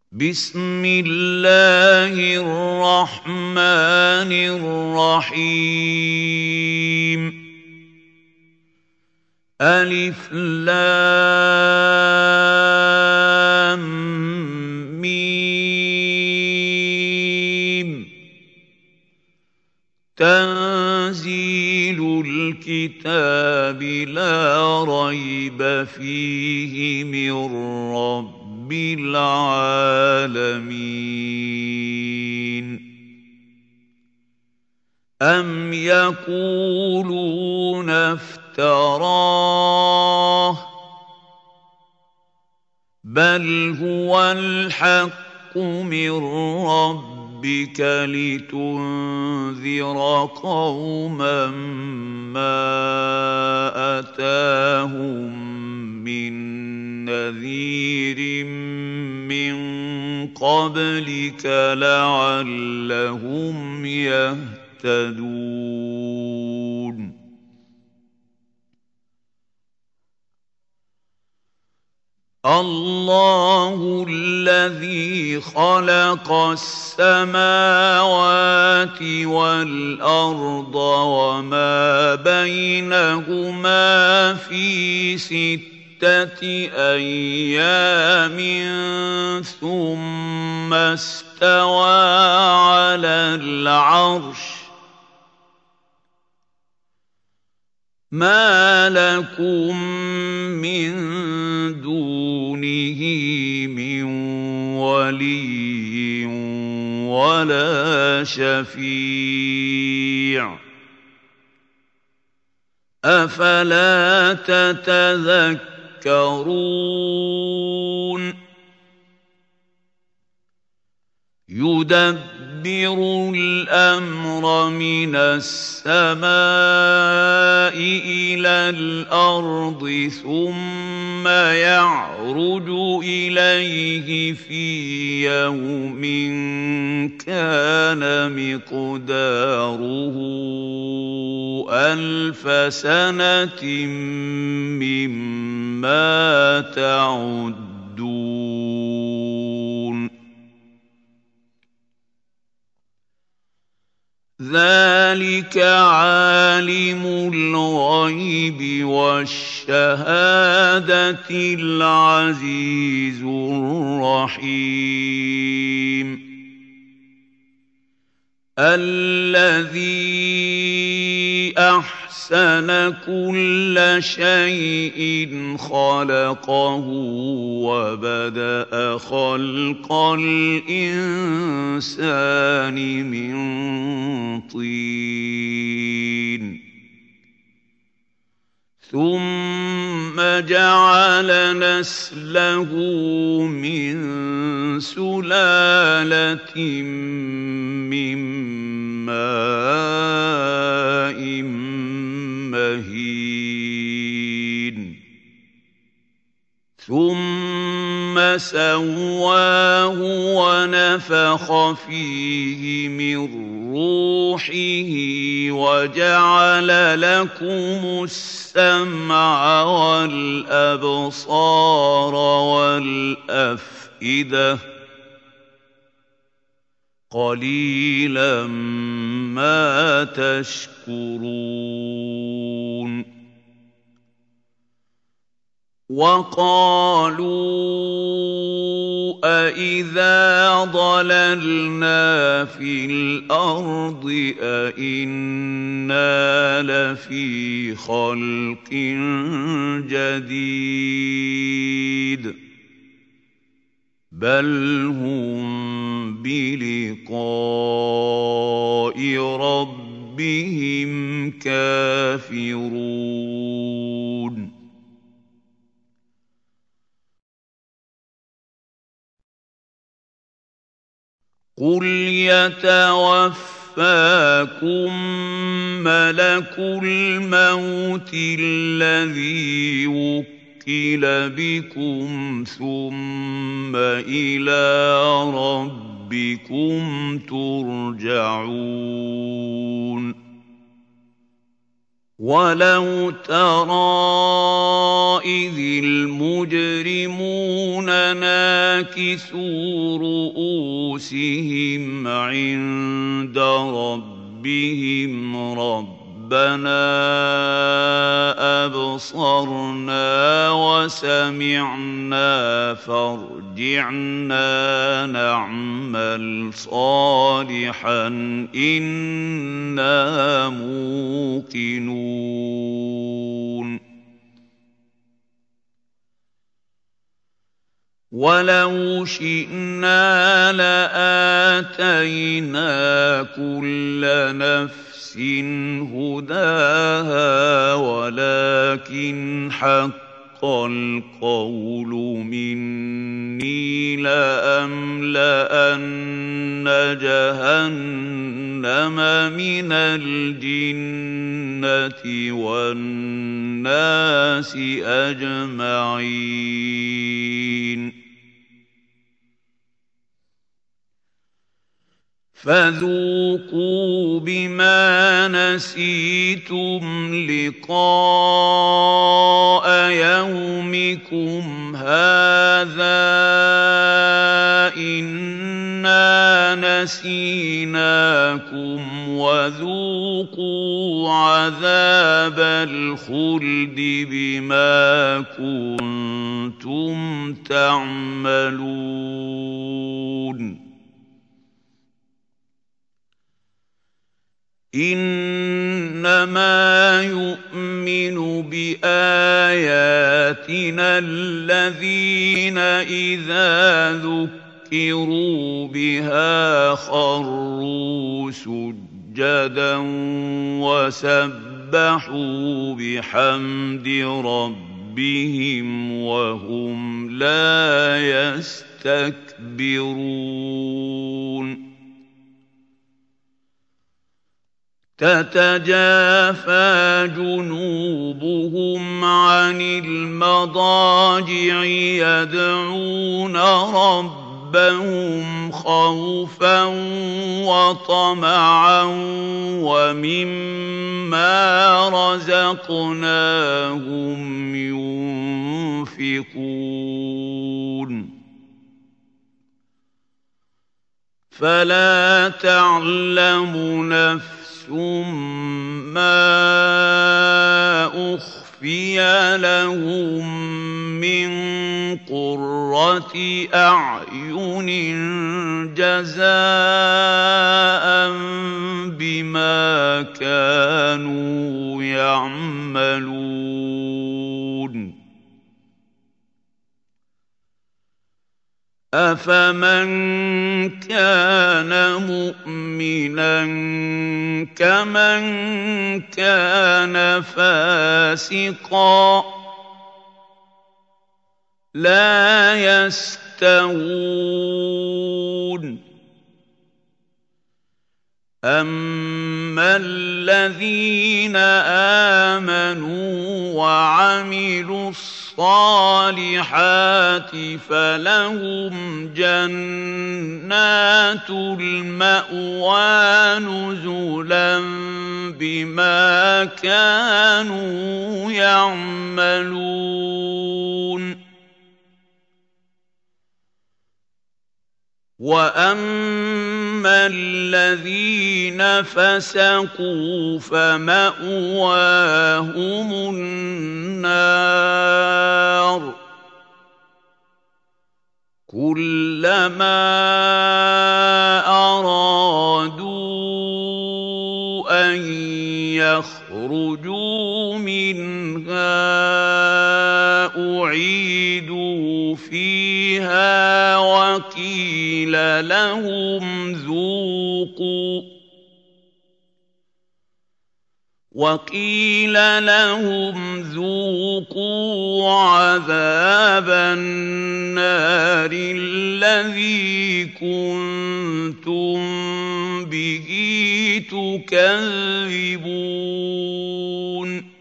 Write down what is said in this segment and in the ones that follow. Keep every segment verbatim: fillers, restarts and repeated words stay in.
بسم الله الرحمن الرحيم ألف لام ميم تنزيل الكتاب لا ريب فيه من رب العالمين أم يقولون افتراه بل هو الحق من ربك لتنذر قوما ما أتاهم من نذير من قبلك لعلهم يهتدون الله الذي خلق السماوات والأرض وما بينهما في ستة أيام ثم استوى على العرش ما لكم من دونه من ولي ولا شفيع أفلا تتذكرون يدبر الأمر من السماء إلى الأرض ثم يعرج إليه في يوم كان مقداره ألف سنة مما تعدون ذلك عالم الغيب والشهادة العزيز الرحيم الذي أحسن كل شيء خلقه وبدأ خلق الإنسان من طين ثم جعل نسله من سلالة من ماء مهين ثم سواه ونفخ فيه من روحه وجعل لكم السمع والأبصار والأفئدة قليلا ما تشكرون وقالوا أإذا ضللنا في الأرض أإنا لفي خلق جديد بل هم بلقاء ربهم كافرون قل يتوفاكم ملك الموت الذي وكل بكم ثم إلى ربكم ترجعون وَلَوْ تَرَىٰ إِذِ الْمُجْرِمُونَ نَاكِسُو رُءُوسِهِمْ عِندَ رَبِّهِمْ رَبَّنَا أَبْصَرْنَا وَسَمِعْنَا فَارْجِعْنَا نَعْمَلْ صَالِحًا إِنَّا مُوقِنُونَ وَلَوْ شِئْنَا لَآتَيْنَا كُلَّ نَفْسٍ هُدَاهَا وَلَكِنْ حَقَّ الْقَوْلُ مِنِّي لَأَمْلَأَنَّ جَهَنَّمَ مِنَ الْجِنَّةِ وَالنَّاسِ أَجْمَعِينَ فَذُوقُوا بِمَا نَسِيتُمْ لِقَاءَ يَوْمِكُمْ هَٰذَا إِنَّا نَسِينَاكُمْ وَذُوقُوا عَذَابَ الْخُلْدِ بِمَا كُنتُمْ تَعْمَلُونَ إِنَّمَا يُؤْمِنُ بِآيَاتِنَا الَّذِينَ إِذَا ذُكِّرُوا بِهَا خَرُّوا سُجَّدًا وَسَبَّحُوا بِحَمْدِ رَبِّهِمْ وَهُمْ لَا يَسْتَكْبِرُونَ تَتَجَافَىٰ جُنُوبُهُمْ عَنِ الْمَضَاجِعِ يَدْعُونَ رَبَّهُمْ خَوْفًا وَطَمَعًا وَمِمَّا رَزَقْنَاهُمْ يُنفِقُونَ فَلَا تَعْلَمُ نَفْسٌ مَّا أُخْفِيَ لَهُم مِّن قُرَّةِ أَعْيُنٍ جَزَاءً بِمَا كَانُوا يَعْمَلُونَ أَفَمَن كَانَ مُؤْمِنًا كَمَن كَانَ فَاسِقًا ۚ لَّا يَسْتَوُونَ أَمَّا الَّذِينَ آمَنُوا وَعَمِلُوا الصَّالِحَاتِ فَلَهُمْ جَنَّاتُ الْمَأْوَىٰ نُزُلًا بِمَا كَانُوا يَعْمَلُونَ وَأَمَّا الَّذِينَ فَسَقُوا فَمَأْوَاهُمُ النَّارُ كُلَّمَا أَرَادُوا أَن يَخْرُجُوا مِنْهَا أُعِيدُوا فِيهَا وَقِيلَ لَهُمْ ذُوقُوا وَقِيلَ لَهُمْ ذُوقُوا عَذَابَ النَّارِ الَّذِي كُنتُم بِهِ تُكَذِّبُونَ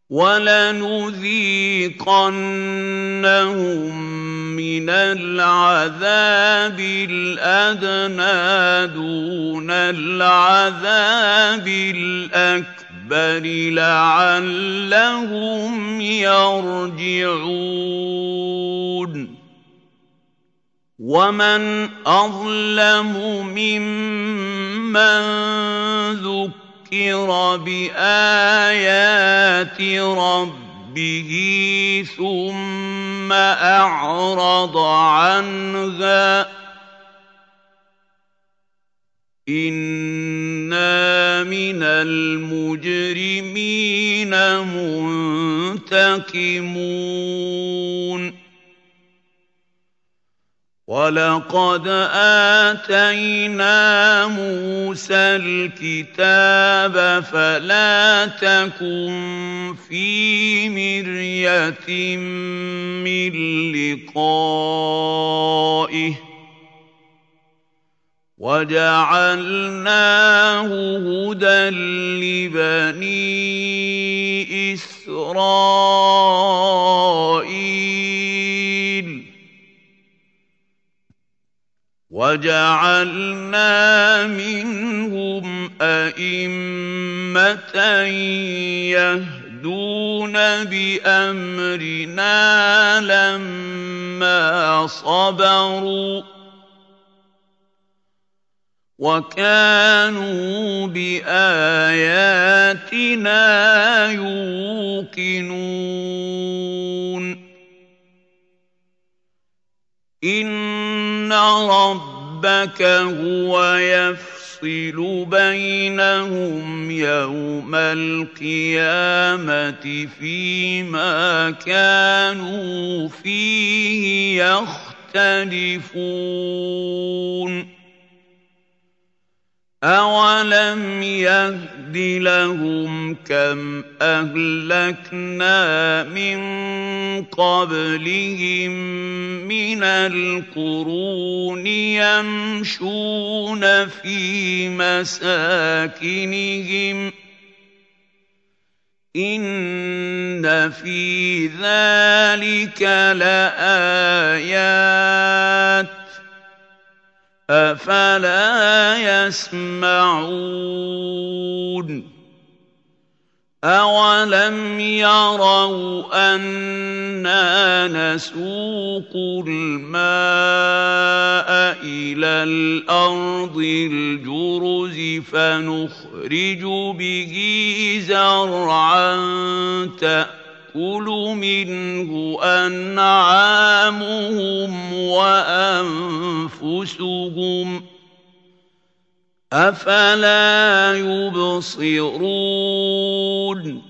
وَلَنُذِيقَنَّهُم مِّنَ الْعَذَابِ الْأَدْنَىٰ دُونَ الْعَذَابِ الْأَكْبَرِ لَعَلَّهُمْ يَرْجِعُونَ وَمَنْ أَظْلَمُ مِمَّن ذُكِّرَ بِآيَاتِ رَبِّهِ ثُمَّ أَعْرَضَ عَنْهَا ۚ إِنَّا مِنَ الْمُجْرِمِينَ مُنتَقِمُونَ وَلَقَدْ آتَيْنَا مُوسَى الْكِتَابَ فَلَا تَكُن فِي مِرْيَةٍ مِّن لِّقَائِهِ وَجَعَلْنَاهُ هُدًى لِّبَنِي إِسْرَائِيلَ وَجَعَلْنَا مِنْهُمْ أَئِمَّةً يَهْدُونَ بِأَمْرِنَا لَمَّا صَبَرُوا وَكَانُوا بِآيَاتِنَا يُوقِنُونَ إِنَّ رَبَّكَ هُوَ يَفْصِلُ بَيْنَهُمْ يَوْمَ الْقِيَامَةِ فِيمَا كَانُوا فِيهِ يَخْتَلِفُونَ أَوَلَمْ يَهْدِ لَهُمْ كَمْ أَهْلَكْنَا مِن قَبْلِهِم مِّنَ الْقُرُونِ يَمْشُونَ فِي مَسَاكِنِهِمْ ۗ إِنَّ فِي ذَٰلِكَ لَآيَاتٍ ۖ أَفَلَا يَسْمَعُونَ أَوَلَمْ يَرَوْا أَنَّا نَسُوقُ الْمَاءَ إِلَى الْأَرْضِ الْجُرُزِ فَنُخْرِجُ بِهِ زَرْعًا تَأْكُلُ مِنْهُ أَنْعَامُهُمْ وَأَنفُسُهُمْ ۖ أَفَلَا يُبْصِرُونَ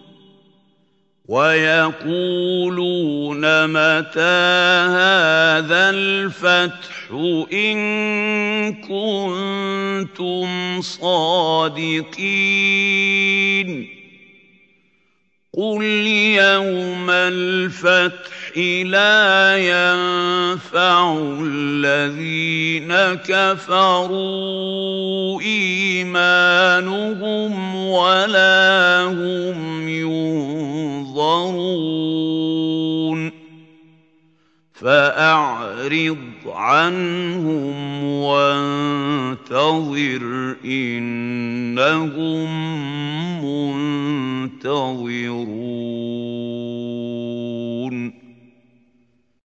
وَيَقُولُونَ مَتَىٰ هَٰذَا الْفَتْحُ إِن كُنتُمْ صَادِقِينَ قُلْ يَوْمَ الْفَتْحِ لَا يَنفَعُ الَّذِينَ كَفَرُوا إِيمَانُهُمْ وَلَا هُمْ يُنظَرُونَ فَأَعْرِضْ عَنْهُمْ وَانتَظِرْ إِنَّهُم مُّنتَظِرُونَ